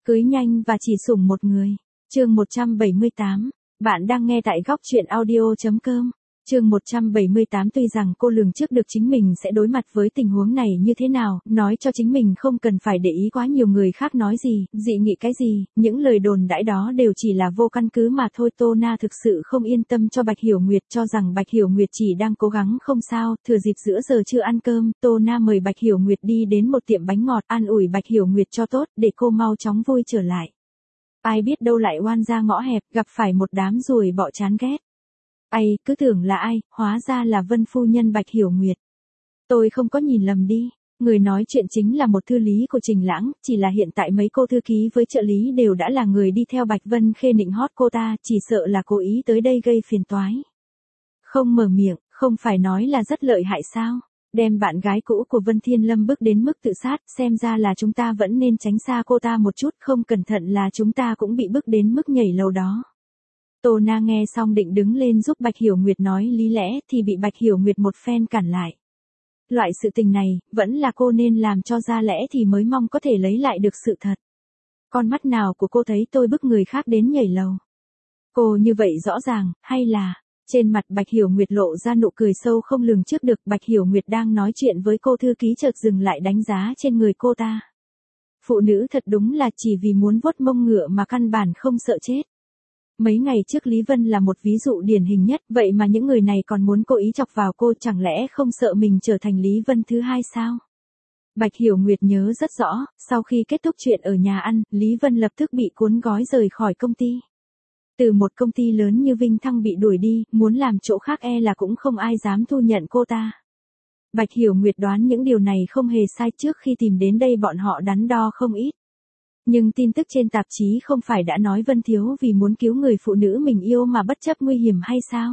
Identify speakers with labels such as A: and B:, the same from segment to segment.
A: Cưới nhanh và chỉ sủng một người. Chương 178. Bạn đang nghe tại góc truyện audio.com. Chương 178. Tuy rằng cô lường trước được chính mình sẽ đối mặt với tình huống này như thế nào, nói cho chính mình không cần phải để ý quá nhiều người khác nói gì, dị nghị cái gì, những lời đồn đãi đó đều chỉ là vô căn cứ mà thôi. Tô Na thực sự không yên tâm cho Bạch Hiểu Nguyệt, cho rằng Bạch Hiểu Nguyệt chỉ đang cố gắng không sao. Thừa dịp giữa giờ trưa ăn cơm, Tô Na mời Bạch Hiểu Nguyệt đi đến một tiệm bánh ngọt, an ủi Bạch Hiểu Nguyệt cho tốt, để cô mau chóng vui trở lại. Ai biết đâu lại oan ra ngõ hẹp, gặp phải một đám ruồi bọ chán ghét. Ai, cứ tưởng là ai, hóa ra là Vân phu nhân Bạch Hiểu Nguyệt. Tôi không có nhìn lầm đi, người nói chuyện chính là một thư lý của Trình Lãng, chỉ là hiện tại mấy cô thư ký với trợ lý đều đã là người đi theo Bạch Vân Khê nịnh hót cô ta, chỉ sợ là cố ý tới đây gây phiền toái. Không mở miệng, không phải nói là rất lợi hại sao? Đem bạn gái cũ của Vân Thiên Lâm bước đến mức tự sát, xem ra là chúng ta vẫn nên tránh xa cô ta một chút, không cẩn thận là chúng ta cũng bị bước đến mức nhảy lầu đó. Tô Na nghe xong định đứng lên giúp Bạch Hiểu Nguyệt nói lý lẽ thì bị Bạch Hiểu Nguyệt một phen cản lại. Loại sự tình này, vẫn là cô nên làm cho ra lẽ thì mới mong có thể lấy lại được sự thật. Con mắt nào của cô thấy tôi bức người khác đến nhảy lầu? Cô như vậy rõ ràng, hay là... Trên mặt Bạch Hiểu Nguyệt lộ ra nụ cười sâu không lường trước được. Bạch Hiểu Nguyệt đang nói chuyện với cô thư ký chợt dừng lại đánh giá trên người cô ta. Phụ nữ thật đúng là chỉ vì muốn vuốt mông ngựa mà căn bản không sợ chết. Mấy ngày trước Lý Vân là một ví dụ điển hình nhất, vậy mà những người này còn muốn cố ý chọc vào cô, chẳng lẽ không sợ mình trở thành Lý Vân thứ hai sao? Bạch Hiểu Nguyệt nhớ rất rõ, sau khi kết thúc chuyện ở nhà ăn, Lý Vân lập tức bị cuốn gói rời khỏi công ty. Từ một công ty lớn như Vinh Thăng bị đuổi đi, muốn làm chỗ khác e là cũng không ai dám thu nhận cô ta. Bạch Hiểu Nguyệt đoán những điều này không hề sai, trước khi tìm đến đây bọn họ đắn đo không ít. Nhưng tin tức trên tạp chí không phải đã nói Vân Thiếu vì muốn cứu người phụ nữ mình yêu mà bất chấp nguy hiểm hay sao?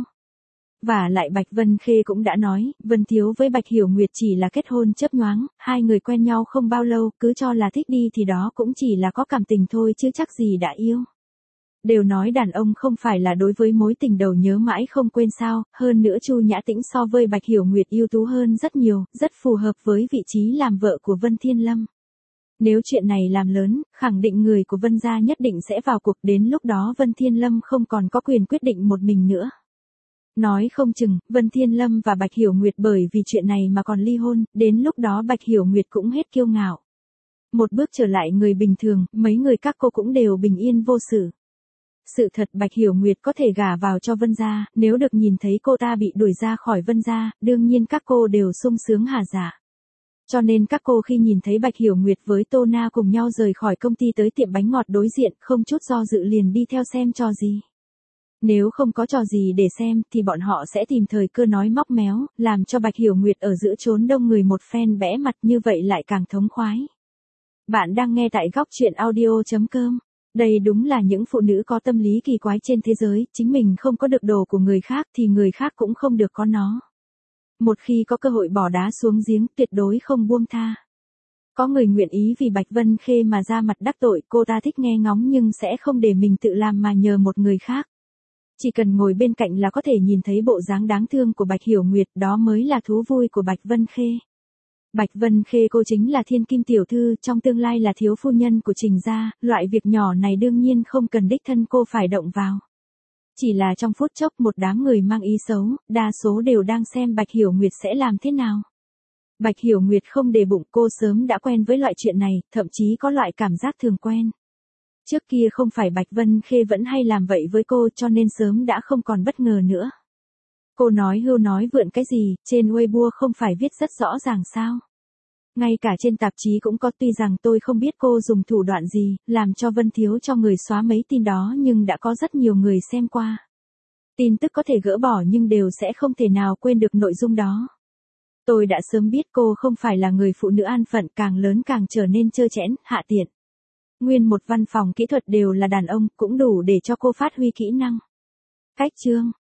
A: Và lại Bạch Vân Khê cũng đã nói, Vân Thiếu với Bạch Hiểu Nguyệt chỉ là kết hôn chớp nhoáng, hai người quen nhau không bao lâu, cứ cho là thích đi thì đó cũng chỉ là có cảm tình thôi chứ chắc gì đã yêu. Đều nói đàn ông không phải là đối với mối tình đầu nhớ mãi không quên sao, hơn nữa Chu Nhã Tĩnh so với Bạch Hiểu Nguyệt ưu tú hơn rất nhiều, rất phù hợp với vị trí làm vợ của Vân Thiên Lâm. Nếu chuyện này làm lớn, khẳng định người của Vân gia nhất định sẽ vào cuộc, đến lúc đó Vân Thiên Lâm không còn có quyền quyết định một mình nữa. Nói không chừng, Vân Thiên Lâm và Bạch Hiểu Nguyệt bởi vì chuyện này mà còn ly hôn, đến lúc đó Bạch Hiểu Nguyệt cũng hết kiêu ngạo. Một bước trở lại người bình thường, mấy người các cô cũng đều bình yên vô sự. Sự thật Bạch Hiểu Nguyệt có thể gả vào cho Vân gia, nếu được nhìn thấy cô ta bị đuổi ra khỏi Vân gia, đương nhiên các cô đều sung sướng hả dạ. Cho nên các cô khi nhìn thấy Bạch Hiểu Nguyệt với Tô Na cùng nhau rời khỏi công ty tới tiệm bánh ngọt đối diện, không chút do dự liền đi theo xem trò gì. Nếu không có trò gì để xem thì bọn họ sẽ tìm thời cơ nói móc méo, làm cho Bạch Hiểu Nguyệt ở giữa chốn đông người một phen bẽ mặt, như vậy lại càng thống khoái. Bạn đang nghe tại góc truyện audio.com. Đây đúng là những phụ nữ có tâm lý kỳ quái trên thế giới, chính mình không có được đồ của người khác thì người khác cũng không được có nó. Một khi có cơ hội bỏ đá xuống giếng, tuyệt đối không buông tha. Có người nguyện ý vì Bạch Vân Khê mà ra mặt đắc tội, cô ta thích nghe ngóng nhưng sẽ không để mình tự làm mà nhờ một người khác. Chỉ cần ngồi bên cạnh là có thể nhìn thấy bộ dáng đáng thương của Bạch Hiểu Nguyệt, đó mới là thú vui của Bạch Vân Khê. Bạch Vân Khê cô chính là thiên kim tiểu thư, trong tương lai là thiếu phu nhân của Trình gia, loại việc nhỏ này đương nhiên không cần đích thân cô phải động vào. Chỉ là trong phút chốc một đám người mang ý xấu, đa số đều đang xem Bạch Hiểu Nguyệt sẽ làm thế nào. Bạch Hiểu Nguyệt không để bụng, cô sớm đã quen với loại chuyện này, thậm chí có loại cảm giác thường quen. Trước kia không phải Bạch Vân Khê vẫn hay làm vậy với cô, cho nên sớm đã không còn bất ngờ nữa. Cô nói hưu nói vượn cái gì, trên Weibo không phải viết rất rõ ràng sao? Ngay cả trên tạp chí cũng có, tuy rằng tôi không biết cô dùng thủ đoạn gì, làm cho Vân Thiếu cho người xóa mấy tin đó, nhưng đã có rất nhiều người xem qua. Tin tức có thể gỡ bỏ nhưng đều sẽ không thể nào quên được nội dung đó. Tôi đã sớm biết cô không phải là người phụ nữ an phận, càng lớn càng trở nên trơ trẽn, hạ tiện. Nguyên một văn phòng kỹ thuật đều là đàn ông, cũng đủ để cho cô phát huy kỹ năng. Cách chương.